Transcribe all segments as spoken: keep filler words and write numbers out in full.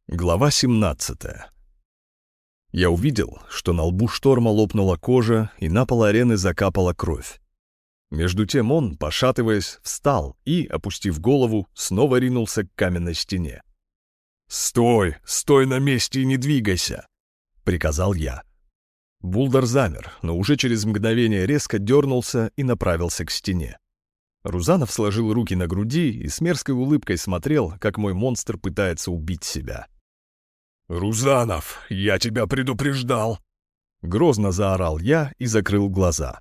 Глава семнадцатая. Я увидел, что на лбу Шторма лопнула кожа, и на пол арены закапала кровь. Между тем он, пошатываясь, встал и, опустив голову, снова ринулся к каменной стене. «Стой! Стой на месте и не двигайся!» — приказал я. Булдер замер, но уже через мгновение резко дернулся и направился к стене. Рузанов сложил руки на груди и с мерзкой улыбкой смотрел, как мой монстр пытается убить себя. «Рузанов, я тебя предупреждал!» Грозно заорал я и закрыл глаза.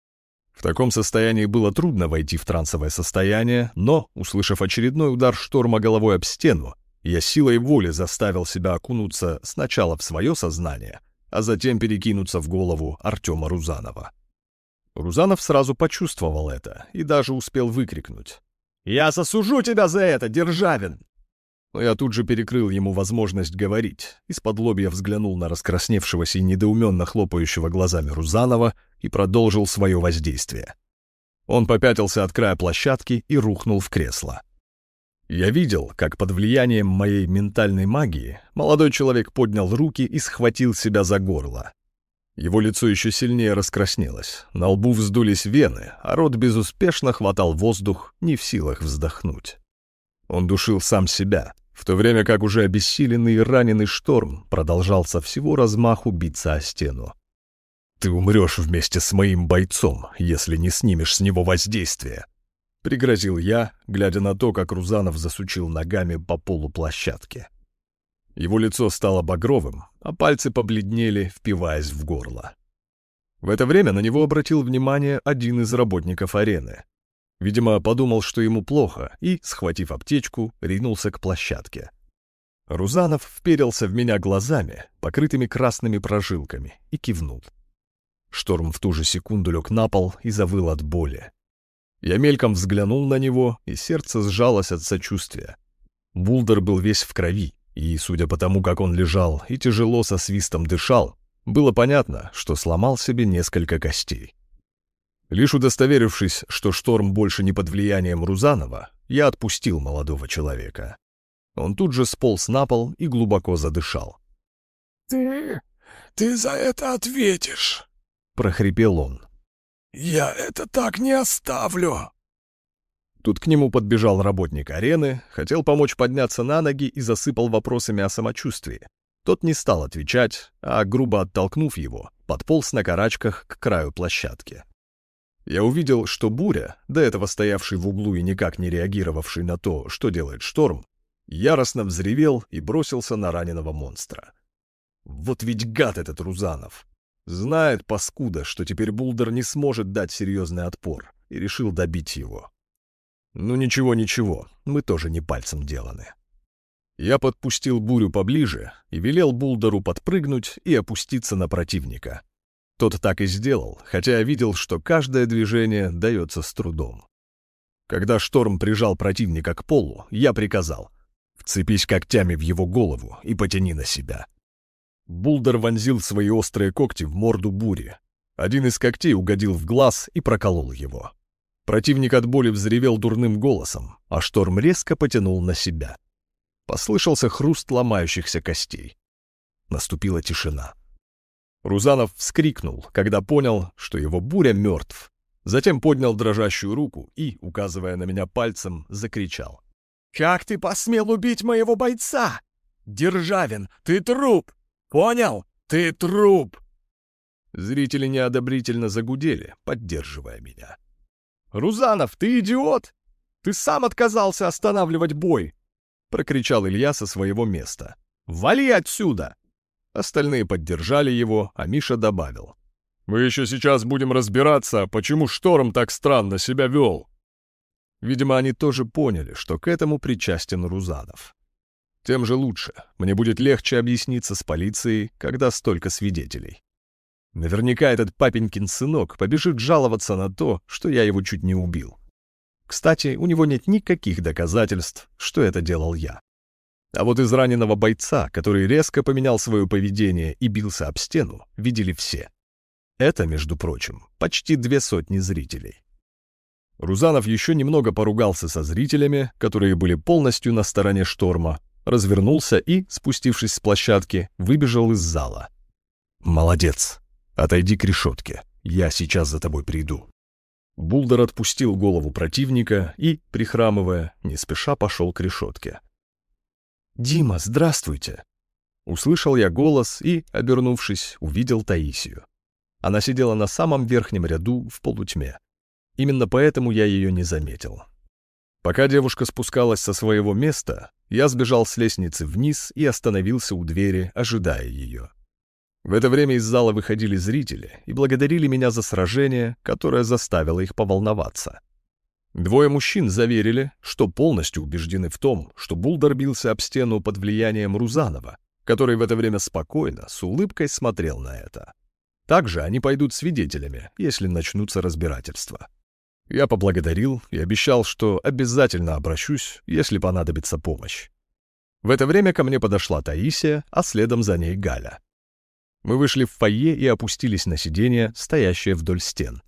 В таком состоянии было трудно войти в трансовое состояние, но, услышав очередной удар Шторма головой об стену, я силой воли заставил себя окунуться сначала в свое сознание, а затем перекинуться в голову Артема Рузанова. Рузанов сразу почувствовал это и даже успел выкрикнуть: «Я засужу тебя за это, Державин!» Но я тут же перекрыл ему возможность говорить, исподлобья взглянул на раскрасневшегося и недоуменно хлопающего глазами Рузанова и продолжил свое воздействие. Он попятился от края площадки и рухнул в кресло. Я видел, как под влиянием моей ментальной магии молодой человек поднял руки и схватил себя за горло. Его лицо еще сильнее раскраснелось, на лбу вздулись вены, а рот безуспешно хватал воздух, не в силах вздохнуть. Он душил сам себя, в то время как уже обессиленный и раненый Шторм продолжал со всего размаху биться о стену. «Ты умрешь вместе с моим бойцом, если не снимешь с него воздействие», — пригрозил я, глядя на то, как Рузанов засучил ногами по полу площадки. Его лицо стало багровым, а пальцы побледнели, впиваясь в горло. В это время на него обратил внимание один из работников арены. Видимо, подумал, что ему плохо, и, схватив аптечку, ринулся к площадке. Рузанов вперился в меня глазами, покрытыми красными прожилками, и кивнул. Шторм в ту же секунду лег на пол и завыл от боли. Я мельком взглянул на него, и сердце сжалось от сочувствия. Булдер был весь в крови, и, судя по тому, как он лежал и тяжело со свистом дышал, было понятно, что сломал себе несколько костей. Лишь удостоверившись, что Шторм больше не под влиянием Рузанова, я отпустил молодого человека. Он тут же сполз на пол и глубоко задышал. «Ты... ты за это ответишь!» — прохрипел он. «Я это так не оставлю!» Тут к нему подбежал работник арены, хотел помочь подняться на ноги и засыпал вопросами о самочувствии. Тот не стал отвечать, а, грубо оттолкнув его, подполз на карачках к краю площадки. Я увидел, что Буря, до этого стоявший в углу и никак не реагировавший на то, что делает Шторм, яростно взревел и бросился на раненого монстра. Вот ведь гад этот Рузанов! Знает, паскуда, что теперь Булдер не сможет дать серьезный отпор, и решил добить его. Ну ничего-ничего, мы тоже не пальцем деланы. Я подпустил Бурю поближе и велел Булдеру подпрыгнуть и опуститься на противника. Тот так и сделал, хотя я видел, что каждое движение дается с трудом. Когда Шторм прижал противника к полу, я приказал: «Вцепись когтями в его голову и потяни на себя». Булдер вонзил свои острые когти в морду Бури. Один из когтей угодил в глаз и проколол его. Противник от боли взревел дурным голосом, а Шторм резко потянул на себя. Послышался хруст ломающихся костей. Наступила тишина. Рузанов вскрикнул, когда понял, что его Буря мертв. Затем поднял дрожащую руку и, указывая на меня пальцем, закричал: «Как ты посмел убить моего бойца? Державин, ты труп! Понял? Ты труп!» Зрители неодобрительно загудели, поддерживая меня. «Рузанов, ты идиот! Ты сам отказался останавливать бой!» — прокричал Илья со своего места. «Вали отсюда!» Остальные поддержали его, а Миша добавил: «Мы еще сейчас будем разбираться, почему Шторм так странно себя вел». Видимо, они тоже поняли, что к этому причастен Рузанов. Тем же лучше, мне будет легче объясниться с полицией, когда столько свидетелей. Наверняка этот папенькин сынок побежит жаловаться на то, что я его чуть не убил. Кстати, у него нет никаких доказательств, что это делал я. А вот из раненого бойца, который резко поменял свое поведение и бился об стену, видели все. Это, между прочим, почти две сотни зрителей. Рузанов еще немного поругался со зрителями, которые были полностью на стороне Шторма, развернулся и, спустившись с площадки, выбежал из зала. «Молодец! Отойди к решетке, я сейчас за тобой приду». Булдер отпустил голову противника и, прихрамывая, не спеша пошел к решетке. «Дима, здравствуйте!» Услышал я голос и, обернувшись, увидел Таисию. Она сидела на самом верхнем ряду в полутьме. Именно поэтому я ее не заметил. Пока девушка спускалась со своего места, я сбежал с лестницы вниз и остановился у двери, ожидая ее. В это время из зала выходили зрители и благодарили меня за сражение, которое заставило их поволноваться. Двое мужчин заверили, что полностью убеждены в том, что Булдер бился об стену под влиянием Рузанова, который в это время спокойно, с улыбкой смотрел на это. Также они пойдут свидетелями, если начнутся разбирательства. Я поблагодарил и обещал, что обязательно обращусь, если понадобится помощь. В это время ко мне подошла Таисия, а следом за ней Галя. Мы вышли в фойе и опустились на сиденье, стоящее вдоль стен.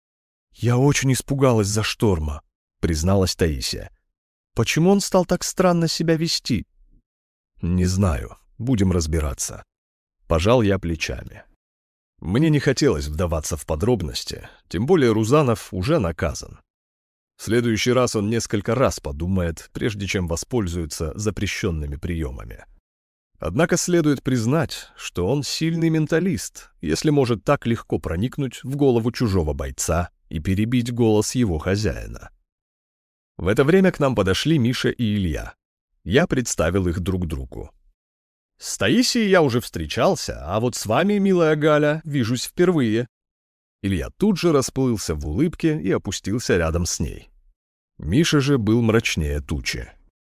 «Я очень испугалась за Шторма», — призналась Таисия. «Почему он стал так странно себя вести?» «Не знаю, будем разбираться». Пожал я плечами. Мне не хотелось вдаваться в подробности, тем более Рузанов уже наказан. В следующий раз он несколько раз подумает, прежде чем воспользуется запрещенными приемами. Однако следует признать, что он сильный менталист, если может так легко проникнуть в голову чужого бойца и перебить голос его хозяина. В это время к нам подошли Миша и Илья. Я представил их друг другу. «С Таисией я уже встречался, а вот с вами, милая Галя, вижусь впервые». Илья тут же расплылся в улыбке и опустился рядом с ней. Миша же был мрачнее тучи.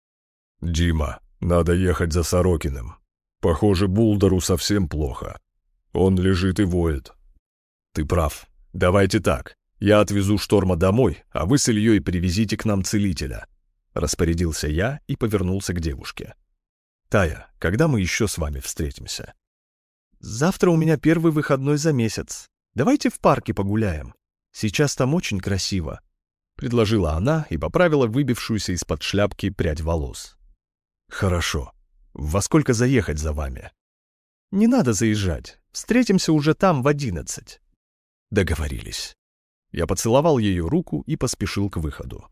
«Дима, надо ехать за Сорокиным. Похоже, Булдеру совсем плохо. Он лежит и воет». «Ты прав. Давайте так. Я отвезу Шторма домой, а вы с Ильей привезите к нам целителя». Распорядился я и повернулся к девушке. «Тая, когда мы еще с вами встретимся?» «Завтра у меня первый выходной за месяц. Давайте в парке погуляем. Сейчас там очень красиво», — предложила она и поправила выбившуюся из-под шляпки прядь волос. «Хорошо. Во сколько заехать за вами?» «Не надо заезжать. Встретимся уже там в одиннадцать». Договорились. Я поцеловал ее руку и поспешил к выходу.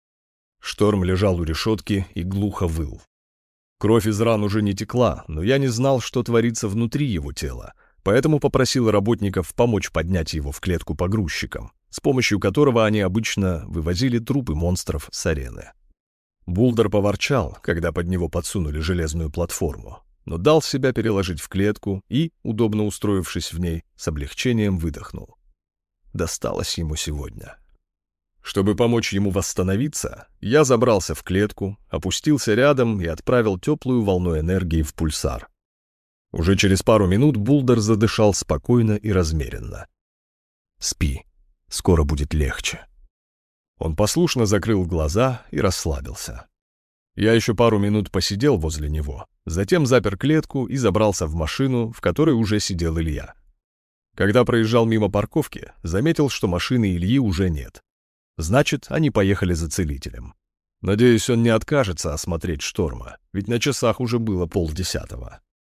Шторм лежал у решетки и глухо выл. Кровь из ран уже не текла, но я не знал, что творится внутри его тела, поэтому попросил работников помочь поднять его в клетку погрузчиком, с помощью которого они обычно вывозили трупы монстров с арены. Булдер поворчал, когда под него подсунули железную платформу, но дал себя переложить в клетку и, удобно устроившись в ней, с облегчением выдохнул. Досталось ему сегодня. Чтобы помочь ему восстановиться, я забрался в клетку, опустился рядом и отправил теплую волну энергии в пульсар. Уже через пару минут Булдер задышал спокойно и размеренно. «Спи, скоро будет легче». Он послушно закрыл глаза и расслабился. Я еще пару минут посидел возле него, затем запер клетку и забрался в машину, в которой уже сидел Илья. Когда проезжал мимо парковки, заметил, что машины Ильи уже нет. Значит, они поехали за целителем. Надеюсь, он не откажется осмотреть Шторма, ведь на часах уже было полдесятого.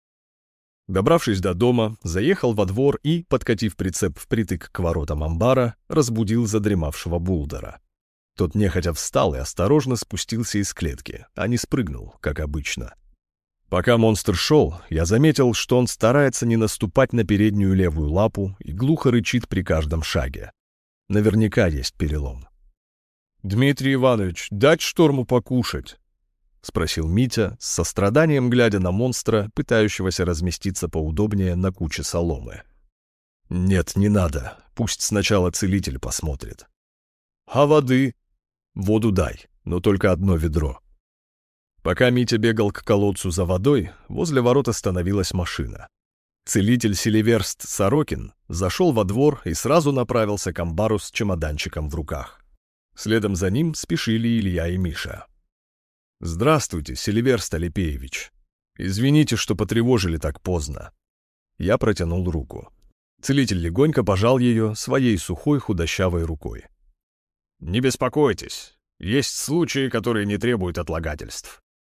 Добравшись до дома, заехал во двор и, подкатив прицеп впритык к воротам амбара, разбудил задремавшего Булдера. Тот нехотя встал и осторожно спустился из клетки, а не спрыгнул, как обычно. Пока монстр шел, я заметил, что он старается не наступать на переднюю левую лапу и глухо рычит при каждом шаге. Наверняка есть перелом. «Дмитрий Иванович, дать Шторму покушать?» — спросил Митя, с состраданием глядя на монстра, пытающегося разместиться поудобнее на куче соломы. «Нет, не надо. Пусть сначала целитель посмотрит». «А воды?» «Воду дай, но только одно ведро». Пока Митя бегал к колодцу за водой, возле ворот остановилась машина. Целитель Селиверст Сорокин зашел во двор и сразу направился к амбару с чемоданчиком в руках. Следом за ним спешили Илья и Миша. «Здравствуйте, Селиверст Алипеевич. Извините, что потревожили так поздно». Я протянул руку. Целитель легонько пожал ее своей сухой худощавой рукой. «Не беспокойтесь. Есть случаи, которые не требуют отлагательств.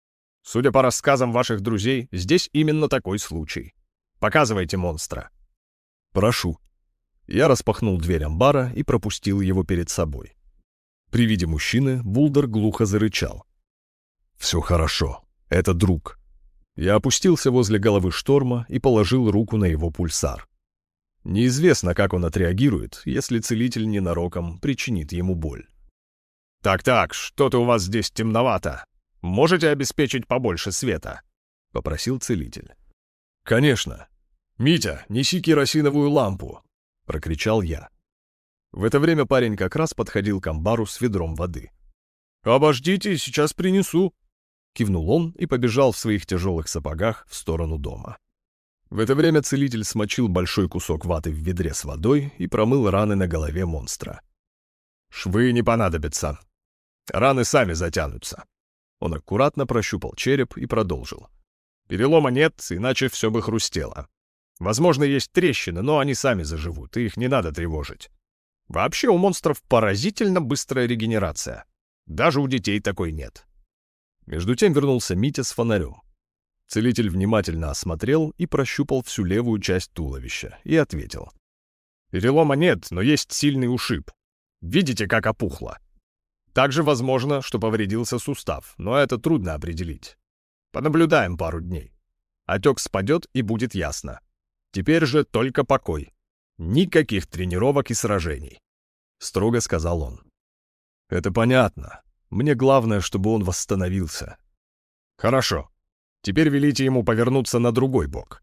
Судя по рассказам ваших друзей, здесь именно такой случай. Показывайте монстра». «Прошу». Я распахнул дверь амбара и пропустил его перед собой. При виде мужчины Булдер глухо зарычал. «Все хорошо. Это друг». Я опустился возле головы Шторма и положил руку на его пульсар. Неизвестно, как он отреагирует, если целитель ненароком причинит ему боль. «Так-так, что-то у вас здесь темновато. Можете обеспечить побольше света?» — попросил целитель. «Конечно. Митя, неси керосиновую лампу!» — прокричал я. В это время парень как раз подходил к амбару с ведром воды. «Обождите, сейчас принесу!» — кивнул он и побежал в своих тяжелых сапогах в сторону дома. В это время целитель смочил большой кусок ваты в ведре с водой и промыл раны на голове монстра. «Швы не понадобятся. Раны сами затянутся». Он аккуратно прощупал череп и продолжил. «Перелома нет, иначе все бы хрустело. Возможно, есть трещины, но они сами заживут, и их не надо тревожить. Вообще у монстров поразительно быстрая регенерация. Даже у детей такой нет». Между тем вернулся Митя с фонарем. Целитель внимательно осмотрел и прощупал всю левую часть туловища и ответил. «Перелома нет, но есть сильный ушиб. Видите, как опухло? Также возможно, что повредился сустав, но это трудно определить. Понаблюдаем пару дней. Отек спадет и будет ясно. Теперь же только покой. Никаких тренировок и сражений», — строго сказал он. «Это понятно. Мне главное, чтобы он восстановился». «Хорошо. Теперь велите ему повернуться на другой бок».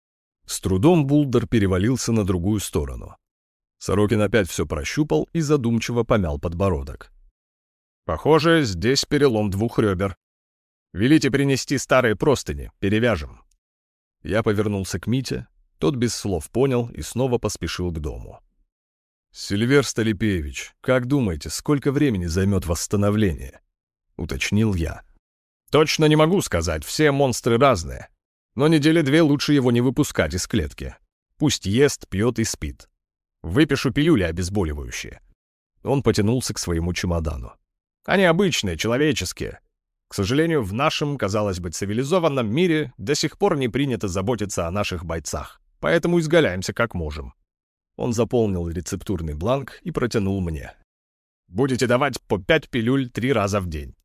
С трудом Булдер перевалился на другую сторону. Сорокин опять все прощупал и задумчиво помял подбородок. «Похоже, здесь перелом двух ребер. Велите принести старые простыни, перевяжем». Я повернулся к Мите, тот без слов понял и снова поспешил к дому. «Сильвер Столипеевич, как думаете, сколько времени займет восстановление?» — уточнил я. «Точно не могу сказать, все монстры разные. Но недели две лучше его не выпускать из клетки. Пусть ест, пьет и спит. Выпишу пилюли обезболивающие». Он потянулся к своему чемодану. «Они обычные, человеческие. К сожалению, в нашем, казалось бы, цивилизованном мире до сих пор не принято заботиться о наших бойцах, поэтому изгаляемся как можем». Он заполнил рецептурный бланк и протянул мне. «Будете давать по пять пилюль три раза в день».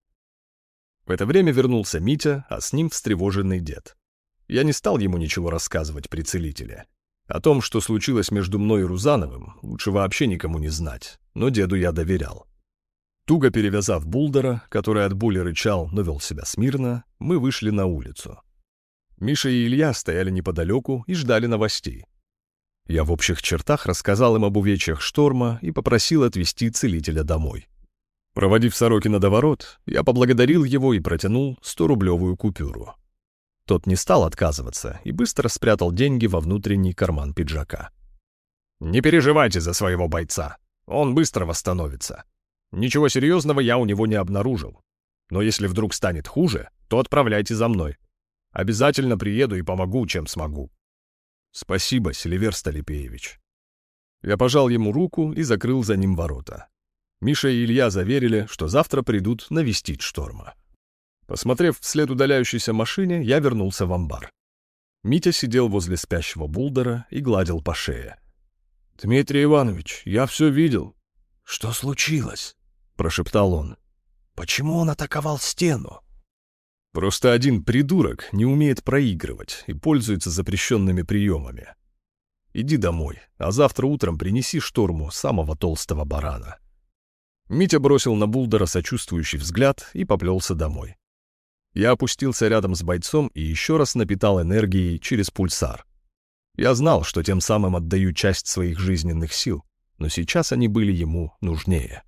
В это время вернулся Митя, а с ним встревоженный дед. Я не стал ему ничего рассказывать при целителе. О том, что случилось между мной и Рузановым, лучше вообще никому не знать, но деду я доверял. Туго перевязав Булдера, который от боли рычал, но вел себя смирно, мы вышли на улицу. Миша и Илья стояли неподалеку и ждали новостей. Я в общих чертах рассказал им об увечьях Шторма и попросил отвезти целителя домой. Проводив Сорокина до ворот, я поблагодарил его и протянул сторублевую купюру. Тот не стал отказываться и быстро спрятал деньги во внутренний карман пиджака. «Не переживайте за своего бойца, он быстро восстановится. Ничего серьезного я у него не обнаружил. Но если вдруг станет хуже, то отправляйте за мной. Обязательно приеду и помогу, чем смогу». «Спасибо, Сильвер Столипеевич». Я пожал ему руку и закрыл за ним ворота. Миша и Илья заверили, что завтра придут навестить Шторма. Посмотрев вслед удаляющейся машине, я вернулся в амбар. Митя сидел возле спящего Булдера и гладил по шее. «Дмитрий Иванович, я все видел». «Что случилось?» — прошептал он. «Почему он атаковал стену?» «Просто один придурок не умеет проигрывать и пользуется запрещенными приемами. Иди домой, а завтра утром принеси Шторму самого толстого барана». Митя бросил на Булдера сочувствующий взгляд и поплелся домой. Я опустился рядом с бойцом и еще раз напитал энергией через пульсар. Я знал, что тем самым отдаю часть своих жизненных сил, но сейчас они были ему нужнее.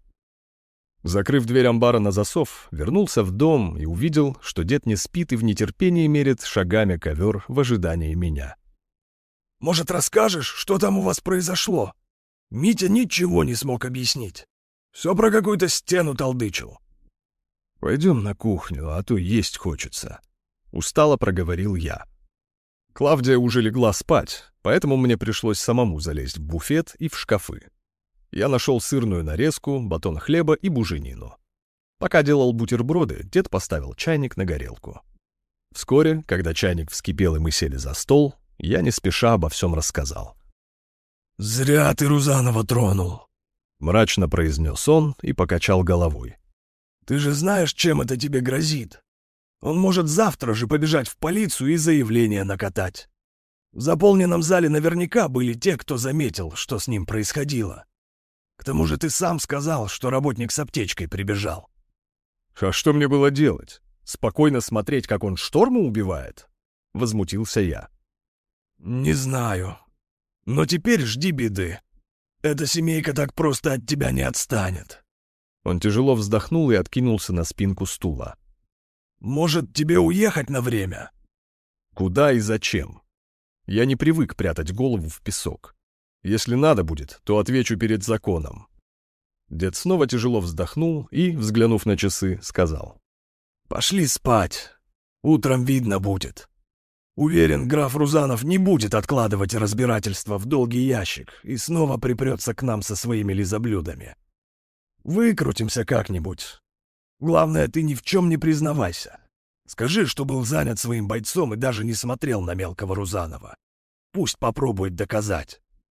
Закрыв дверь амбара на засов, вернулся в дом и увидел, что дед не спит и в нетерпении мерит шагами ковер в ожидании меня. «Может, расскажешь, что там у вас произошло? Митя ничего не смог объяснить. Все про какую-то стену толдычил». «Пойдем на кухню, а то есть хочется», — устало проговорил я. Клавдия уже легла спать, поэтому мне пришлось самому залезть в буфет и в шкафы. Я нашел сырную нарезку, батон хлеба и буженину. Пока делал бутерброды, дед поставил чайник на горелку. Вскоре, когда чайник вскипел и мы сели за стол, я не спеша обо всем рассказал. «Зря ты Рузанова тронул», — мрачно произнес он и покачал головой. «Ты же знаешь, чем это тебе грозит? Он может завтра же побежать в полицию и заявление накатать. В заполненном зале наверняка были те, кто заметил, что с ним происходило. К тому же ты сам сказал, что работник с аптечкой прибежал». «А что мне было делать? Спокойно смотреть, как он Шторму убивает?» — возмутился я. «Не знаю. Но теперь жди беды. Эта семейка так просто от тебя не отстанет». Он тяжело вздохнул и откинулся на спинку стула. «Может, тебе уехать на время?» «Куда и зачем? Я не привык прятать голову в песок. Если надо будет, то отвечу перед законом». Дед снова тяжело вздохнул и, взглянув на часы, сказал. «Пошли спать. Утром видно будет. Уверен, граф Рузанов не будет откладывать разбирательство в долгий ящик и снова припрется к нам со своими лизоблюдами. Выкрутимся как-нибудь. Главное, ты ни в чем не признавайся. Скажи, что был занят своим бойцом и даже не смотрел на мелкого Рузанова. Пусть попробует доказать».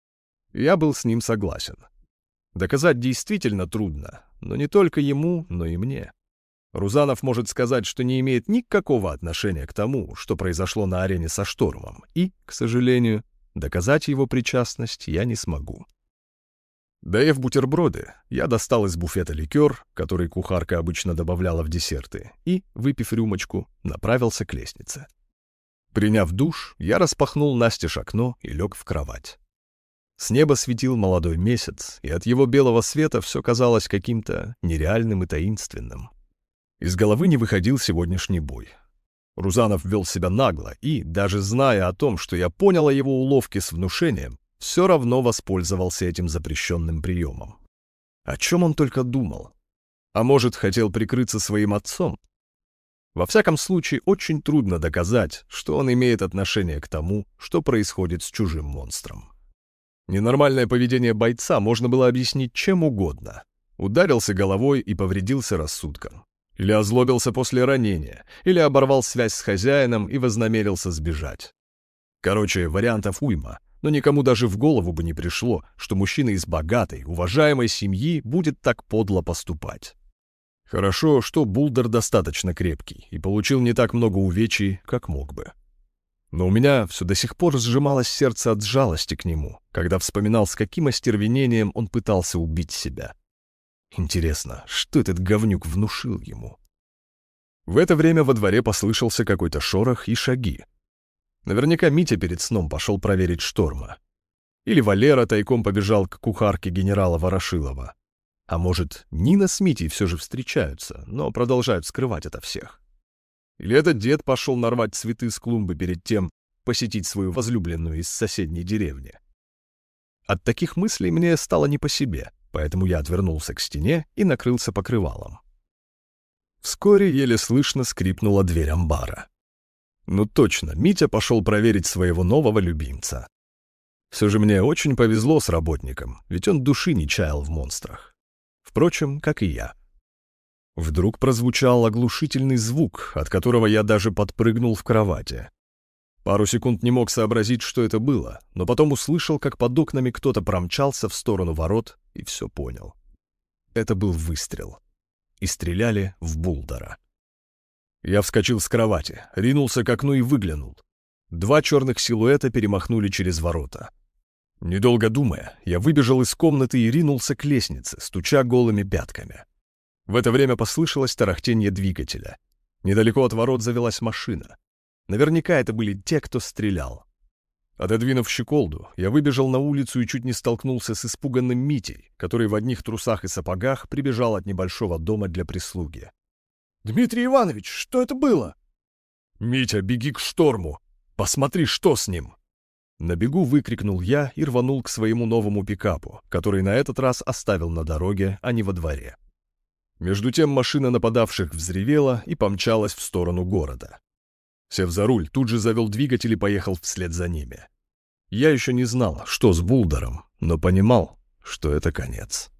Я был с ним согласен. Доказать действительно трудно, но не только ему, но и мне. Рузанов может сказать, что не имеет никакого отношения к тому, что произошло на арене со Штормом, и, к сожалению, доказать его причастность я не смогу. Доев бутерброды, я достал из буфета ликер, который кухарка обычно добавляла в десерты, и, выпив рюмочку, направился к лестнице. Приняв душ, я распахнул настежь окно и лег в кровать. С неба светил молодой месяц, и от его белого света все казалось каким-то нереальным и таинственным. Из головы не выходил сегодняшний бой. Рузанов вел себя нагло и, даже зная о том, что я понял о его уловке с внушением, все равно воспользовался этим запрещенным приемом. О чем он только думал? А может, хотел прикрыться своим отцом? Во всяком случае, очень трудно доказать, что он имеет отношение к тому, что происходит с чужим монстром. Ненормальное поведение бойца можно было объяснить чем угодно. Ударился головой и повредился рассудком. Или озлобился после ранения, или оборвал связь с хозяином и вознамерился сбежать. Короче, вариантов уйма, но никому даже в голову бы не пришло, что мужчина из богатой, уважаемой семьи будет так подло поступать. Хорошо, что Булдер достаточно крепкий и получил не так много увечий, как мог бы. Но у меня все до сих пор сжималось сердце от жалости к нему, когда вспоминал, с каким остервенением он пытался убить себя. Интересно, что этот говнюк внушил ему? В это время во дворе послышался какой-то шорох и шаги. Наверняка Митя перед сном пошел проверить Шторма. Или Валера тайком побежал к кухарке генерала Ворошилова. А может, Нина с Митей все же встречаются, но продолжают скрывать ото всех. Или этот дед пошел нарвать цветы с клумбы перед тем, посетить свою возлюбленную из соседней деревни. От таких мыслей мне стало не по себе, поэтому я отвернулся к стене и накрылся покрывалом. Вскоре еле слышно скрипнула дверь амбара. Ну точно, Митя пошел проверить своего нового любимца. Все же мне очень повезло с работником, ведь он души не чаял в монстрах. Впрочем, как и я. Вдруг прозвучал оглушительный звук, от которого я даже подпрыгнул в кровати. Пару секунд не мог сообразить, что это было, но потом услышал, как под окнами кто-то промчался в сторону ворот, и все понял. Это был выстрел. И стреляли в Булдера. Я вскочил с кровати, ринулся к окну и выглянул. Два черных силуэта перемахнули через ворота. Недолго думая, я выбежал из комнаты и ринулся к лестнице, стуча голыми пятками. В это время послышалось тарахтение двигателя. Недалеко от ворот завелась машина. Наверняка это были те, кто стрелял. Отодвинув щеколду, я выбежал на улицу и чуть не столкнулся с испуганным Митей, который в одних трусах и сапогах прибежал от небольшого дома для прислуги. «Дмитрий Иванович, что это было?» «Митя, беги к Шторму! Посмотри, что с ним!» На бегу выкрикнул я и рванул к своему новому пикапу, который на этот раз оставил на дороге, а не во дворе. Между тем машина нападавших взревела и помчалась в сторону города. Сев за руль, тут же завел двигатель и поехал вслед за ними. Я еще не знал, что с Булдером, но понимал, что это конец.